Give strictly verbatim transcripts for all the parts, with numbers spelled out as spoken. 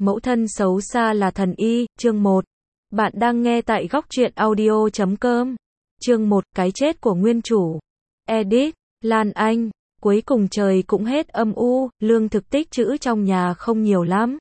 Mẫu thân xấu xa là thần y, chương một. Bạn đang nghe tại góc truyện audio chấm com. Chương một, cái chết của nguyên chủ. Edit, Lan Anh. Cuối cùng trời cũng hết âm u, lương thực tích trữ trong nhà không nhiều lắm.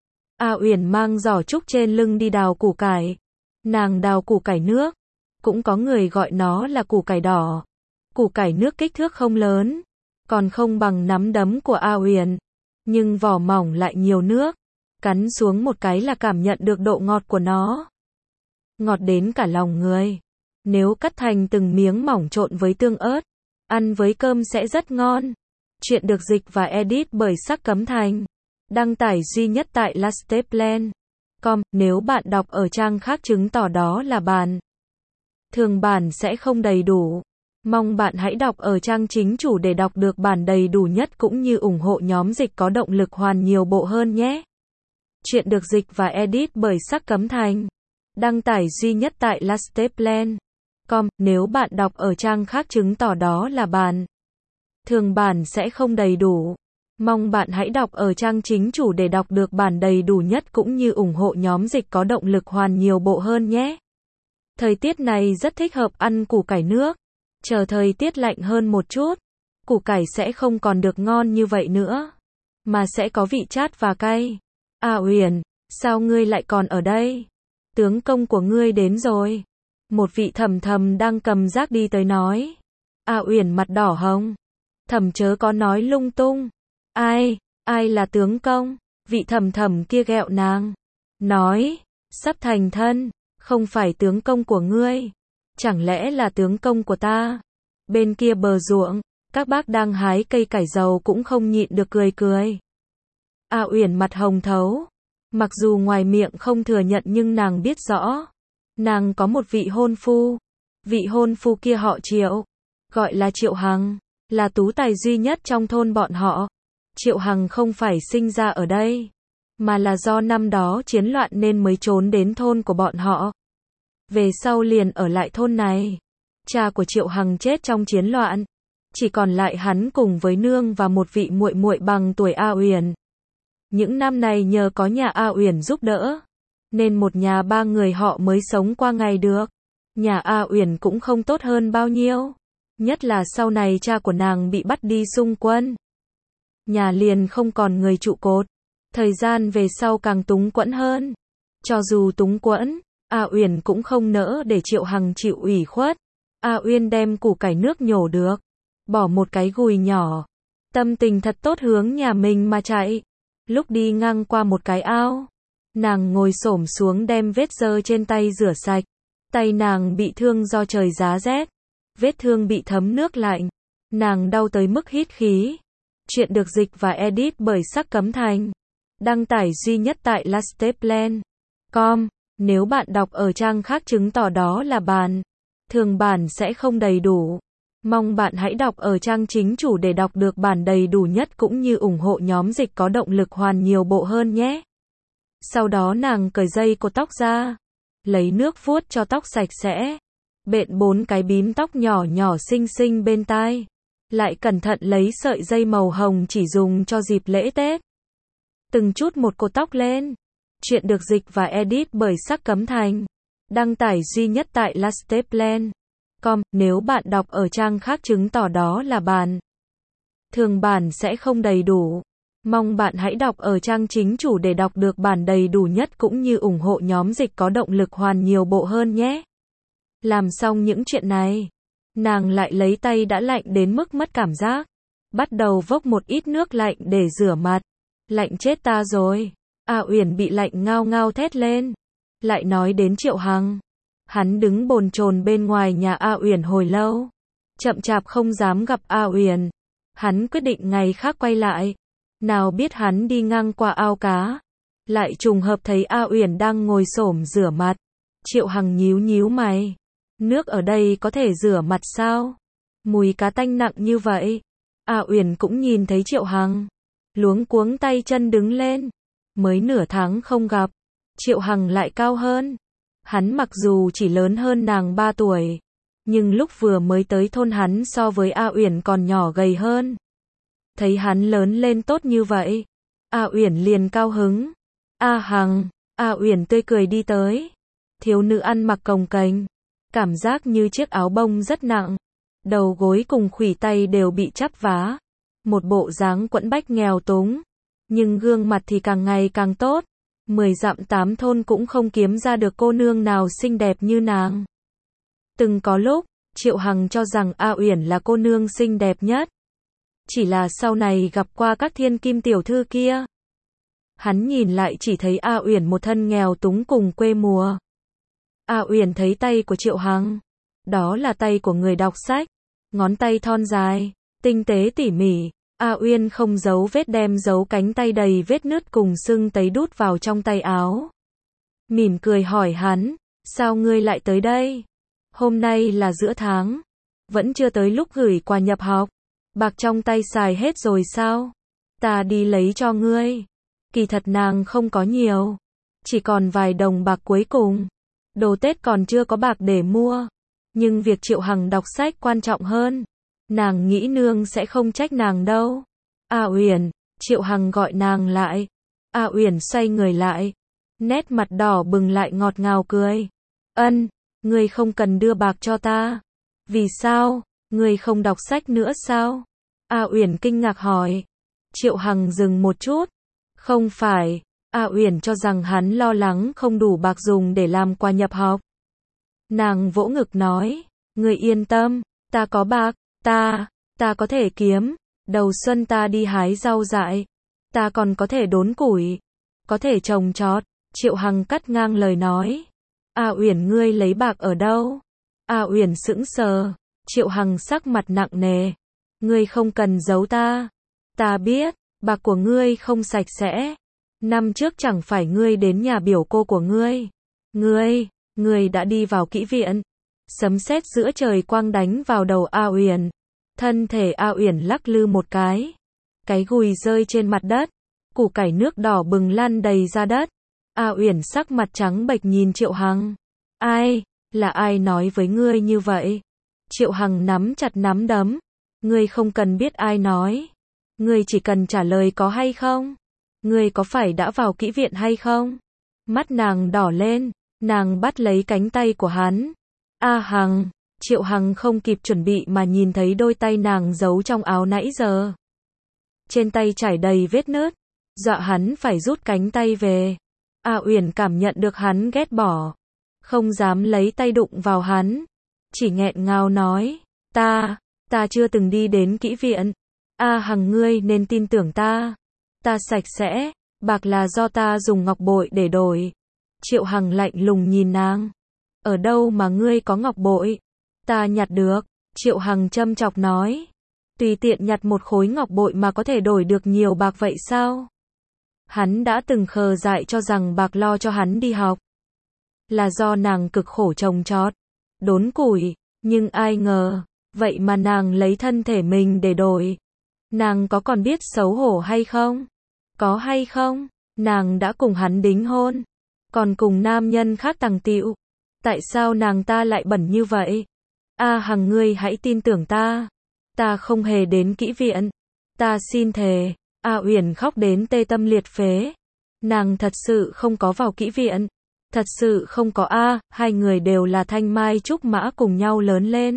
A Uyển mang giỏ trúc trên lưng đi đào củ cải. Nàng đào củ cải nước. Cũng có người gọi nó là củ cải đỏ. Củ cải nước kích thước không lớn, còn không bằng nắm đấm của A Uyển, nhưng vỏ mỏng lại nhiều nước. Cắn xuống một cái là cảm nhận được độ ngọt của nó. Ngọt đến cả lòng người. Nếu cắt thành từng miếng mỏng trộn với tương ớt, ăn với cơm sẽ rất ngon. Chuyện được dịch và edit bởi Sắc Cấm Thành. Đăng tải duy nhất tại lasteplan chấm com. Nếu bạn đọc ở trang khác chứng tỏ đó là bản thường bản sẽ không đầy đủ. Mong bạn hãy đọc ở trang chính chủ để đọc được bản đầy đủ nhất cũng như ủng hộ nhóm dịch có động lực hoàn nhiều bộ hơn nhé. Chuyện được dịch và edit bởi Sắc Cấm Thành. Đăng tải duy nhất tại lasteplan chấm com. Nếu bạn đọc ở trang khác chứng tỏ đó là bản thường bản sẽ không đầy đủ. Mong bạn hãy đọc ở trang chính chủ để đọc được bản đầy đủ nhất cũng như ủng hộ nhóm dịch có động lực hoàn nhiều bộ hơn nhé. Thời tiết này rất thích hợp ăn củ cải nước. Chờ thời tiết lạnh hơn một chút, củ cải sẽ không còn được ngon như vậy nữa, mà sẽ có vị chát và cay. A Uyển, sao ngươi lại còn ở đây? Tướng công của ngươi đến rồi. Một vị thầm thầm đang cầm rác đi tới nói. A Uyển mặt đỏ hồng. Thầm chớ có nói lung tung. Ai, ai là tướng công? Vị thầm thầm kia ghẹo nàng. Nói, sắp thành thân, không phải tướng công của ngươi. Chẳng lẽ là tướng công của ta? Bên kia bờ ruộng, các bác đang hái cây cải dầu cũng không nhịn được cười cười. A Uyển mặt hồng thấu. Mặc dù ngoài miệng không thừa nhận nhưng nàng biết rõ. Nàng có một vị hôn phu. Vị hôn phu kia họ Triệu. Gọi là Triệu Hằng. Là tú tài duy nhất trong thôn bọn họ. Triệu Hằng không phải sinh ra ở đây, mà là do năm đó chiến loạn nên mới trốn đến thôn của bọn họ. Về sau liền ở lại thôn này. Cha của Triệu Hằng chết trong chiến loạn. Chỉ còn lại hắn cùng với nương và một vị muội muội bằng tuổi A Uyển. Những năm này nhờ có nhà A Uyển giúp đỡ, nên một nhà ba người họ mới sống qua ngày được. Nhà A Uyển cũng không tốt hơn bao nhiêu. Nhất là sau này cha của nàng bị bắt đi xung quân. Nhà liền không còn người trụ cột. Thời gian về sau càng túng quẫn hơn. Cho dù túng quẫn, A Uyển cũng không nỡ để Triệu Hằng chịu ủy khuất. A Uyên đem củ cải nước nhổ được, bỏ một cái gùi nhỏ. Tâm tình thật tốt hướng nhà mình mà chạy. Lúc đi ngang qua một cái ao, nàng ngồi xổm xuống đem vết dơ trên tay rửa sạch. Tay nàng bị thương do trời giá rét. Vết thương bị thấm nước lạnh. Nàng đau tới mức hít khí. Chuyện được dịch và edit bởi Sắc Cấm Thành. Đăng tải duy nhất tại lasteplan chấm com. Nếu bạn đọc ở trang khác chứng tỏ đó là bản thường bản sẽ không đầy đủ. Mong bạn hãy đọc ở trang chính chủ để đọc được bản đầy đủ nhất cũng như ủng hộ nhóm dịch có động lực hoàn nhiều bộ hơn nhé. Sau đó nàng cởi dây cột tóc ra, lấy nước vuốt cho tóc sạch sẽ, bện bốn cái bím tóc nhỏ nhỏ xinh xinh bên tai, lại cẩn thận lấy sợi dây màu hồng chỉ dùng cho dịp lễ Tết. Từng chút một cột tóc lên. Chuyện được dịch và edit bởi Sắc Cấm Thành. Đăng tải duy nhất tại lasteplan chấm com. Nếu bạn đọc ở trang khác chứng tỏ đó là bản thường bản sẽ không đầy đủ. Mong bạn hãy đọc ở trang chính chủ để đọc được bản đầy đủ nhất cũng như ủng hộ nhóm dịch có động lực hoàn nhiều bộ hơn nhé. Làm xong những chuyện này, nàng lại lấy tay đã lạnh đến mức mất cảm giác. Bắt đầu vốc một ít nước lạnh để rửa mặt. Lạnh chết ta rồi. A Uyển bị lạnh ngao ngao thét lên. Lại nói đến Triệu Hằng. Hắn đứng bồn chồn bên ngoài nhà A Uyển hồi lâu. Chậm chạp không dám gặp A Uyển. Hắn quyết định ngày khác quay lại. Nào biết hắn đi ngang qua ao cá, lại trùng hợp thấy A Uyển đang ngồi xổm rửa mặt. Triệu Hằng nhíu nhíu mày. Nước ở đây có thể rửa mặt sao? Mùi cá tanh nặng như vậy. A Uyển cũng nhìn thấy Triệu Hằng, luống cuống tay chân đứng lên. Mới nửa tháng không gặp, Triệu Hằng lại cao hơn. Hắn mặc dù chỉ lớn hơn nàng ba tuổi, nhưng lúc vừa mới tới thôn hắn so với A Uyển còn nhỏ gầy hơn. Thấy hắn lớn lên tốt như vậy, A Uyển liền cao hứng. A Hằng, A Uyển tươi cười đi tới. Thiếu nữ ăn mặc cồng kềnh, cảm giác như chiếc áo bông rất nặng. Đầu gối cùng khuỷu tay đều bị chắp vá. Một bộ dáng quẫn bách nghèo túng. Nhưng gương mặt thì càng ngày càng tốt. Mười dặm tám thôn cũng không kiếm ra được cô nương nào xinh đẹp như nàng. Từng có lúc, Triệu Hằng cho rằng A Uyển là cô nương xinh đẹp nhất. Chỉ là sau này gặp qua các thiên kim tiểu thư kia. Hắn nhìn lại chỉ thấy A Uyển một thân nghèo túng cùng quê mùa. A Uyển thấy tay của Triệu Hằng. Đó là tay của người đọc sách. Ngón tay thon dài, tinh tế tỉ mỉ. A Uyên không giấu vết đem giấu cánh tay đầy vết nứt cùng sưng tấy đút vào trong tay áo. Mỉm cười hỏi hắn, sao ngươi lại tới đây? Hôm nay là giữa tháng, vẫn chưa tới lúc gửi quà nhập học. Bạc trong tay xài hết rồi sao? Ta đi lấy cho ngươi. Kỳ thật nàng không có nhiều, chỉ còn vài đồng bạc cuối cùng. Đồ Tết còn chưa có bạc để mua, nhưng việc Triệu Hằng đọc sách quan trọng hơn. Nàng nghĩ nương sẽ không trách nàng đâu. A Uyển, Triệu Hằng gọi nàng lại. A Uyển xoay người lại, nét mặt đỏ bừng lại ngọt ngào cười. Ân, ngươi không cần đưa bạc cho ta. Vì sao, ngươi không đọc sách nữa sao? A Uyển kinh ngạc hỏi. Triệu Hằng dừng một chút. Không phải, A Uyển cho rằng hắn lo lắng không đủ bạc dùng để làm quà nhập học. Nàng vỗ ngực nói, ngươi yên tâm, ta có bạc, ta, ta có thể kiếm, đầu xuân ta đi hái rau dại, ta còn có thể đốn củi, có thể trồng trọt. Triệu Hằng cắt ngang lời nói, A Uyển ngươi lấy bạc ở đâu? A Uyển sững sờ, Triệu Hằng sắc mặt nặng nề, ngươi không cần giấu ta, ta biết, bạc của ngươi không sạch sẽ. Năm trước chẳng phải ngươi đến nhà biểu cô của ngươi, ngươi, ngươi đã đi vào kỹ viện. Sấm sét giữa trời quang đánh vào đầu A Uyển, thân thể A Uyển lắc lư một cái, cái gùi rơi trên mặt đất, củ cải nước đỏ bừng lăn đầy ra đất. A Uyển sắc mặt trắng bệch nhìn Triệu Hằng. Ai, là ai nói với ngươi như vậy? Triệu Hằng nắm chặt nắm đấm. Ngươi không cần biết ai nói. Ngươi chỉ cần trả lời có hay không. Ngươi có phải đã vào kỹ viện hay không? Mắt nàng đỏ lên, nàng bắt lấy cánh tay của hắn. A Hằng, Triệu Hằng không kịp chuẩn bị mà nhìn thấy đôi tay nàng giấu trong áo nãy giờ. Trên tay trải đầy vết nứt, dọa hắn phải rút cánh tay về. A Uyển cảm nhận được hắn ghét bỏ, không dám lấy tay đụng vào hắn, chỉ nghẹn ngào nói, ta, ta chưa từng đi đến kỹ viện. A Hằng ngươi nên tin tưởng ta, ta sạch sẽ, bạc là do ta dùng ngọc bội để đổi. Triệu Hằng lạnh lùng nhìn nàng, ở đâu mà ngươi có ngọc bội? Ta nhặt được. Triệu Hằng châm chọc nói, tùy tiện nhặt một khối ngọc bội mà có thể đổi được nhiều bạc vậy sao? Hắn đã từng khờ dại cho rằng bạc lo cho hắn đi học là do nàng cực khổ trồng trọt, đốn củi, nhưng ai ngờ, vậy mà nàng lấy thân thể mình để đổi. Nàng có còn biết xấu hổ hay không? Có hay không? Nàng đã cùng hắn đính hôn, còn cùng nam nhân khác tằng tịu. Tại sao nàng ta lại bẩn như vậy? A Hằng ngươi hãy tin tưởng ta, ta không hề đến kỹ viện, ta xin thề. A Uyển khóc đến tê tâm liệt phế. Nàng thật sự không có vào kỹ viện, thật sự không có. A, hai người đều là thanh mai trúc mã cùng nhau lớn lên,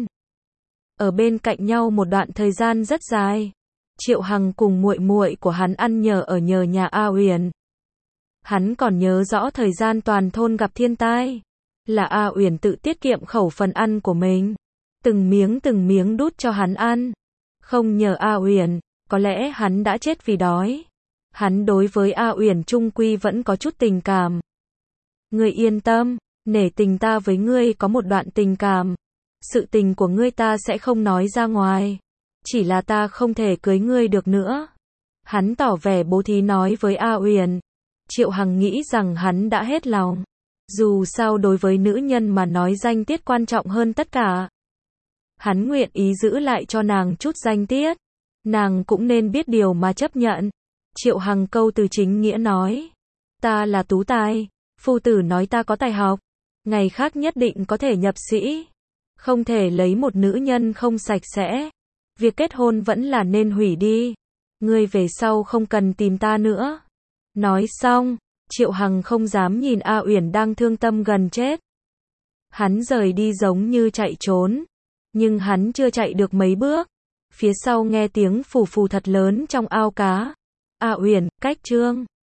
ở bên cạnh nhau một đoạn thời gian rất dài. Triệu Hằng cùng muội muội của hắn ăn nhờ ở nhờ nhà A Uyển. Hắn còn nhớ rõ thời gian toàn thôn gặp thiên tai, là A Uyển tự tiết kiệm khẩu phần ăn của mình, từng miếng từng miếng đút cho hắn ăn. Không nhờ A Uyển, có lẽ hắn đã chết vì đói. Hắn đối với A Uyển trung quy vẫn có chút tình cảm. Ngươi yên tâm, nể tình ta với ngươi có một đoạn tình cảm. Sự tình của ngươi ta sẽ không nói ra ngoài. Chỉ là ta không thể cưới ngươi được nữa. Hắn tỏ vẻ bố thí nói với A Uyển. Triệu Hằng nghĩ rằng hắn đã hết lòng. Dù sao đối với nữ nhân mà nói danh tiết quan trọng hơn tất cả. Hắn nguyện ý giữ lại cho nàng chút danh tiết. Nàng cũng nên biết điều mà chấp nhận. Triệu Hằng câu từ chính nghĩa nói. Ta là tú tài. Phu tử nói ta có tài học. Ngày khác nhất định có thể nhập sĩ. Không thể lấy một nữ nhân không sạch sẽ. Việc kết hôn vẫn là nên hủy đi. Ngươi về sau không cần tìm ta nữa. Nói xong, Triệu Hằng không dám nhìn A Uyển đang thương tâm gần chết. Hắn rời đi giống như chạy trốn, nhưng hắn chưa chạy được mấy bước, phía sau nghe tiếng phù phù thật lớn trong ao cá. A Uyển, cách Trương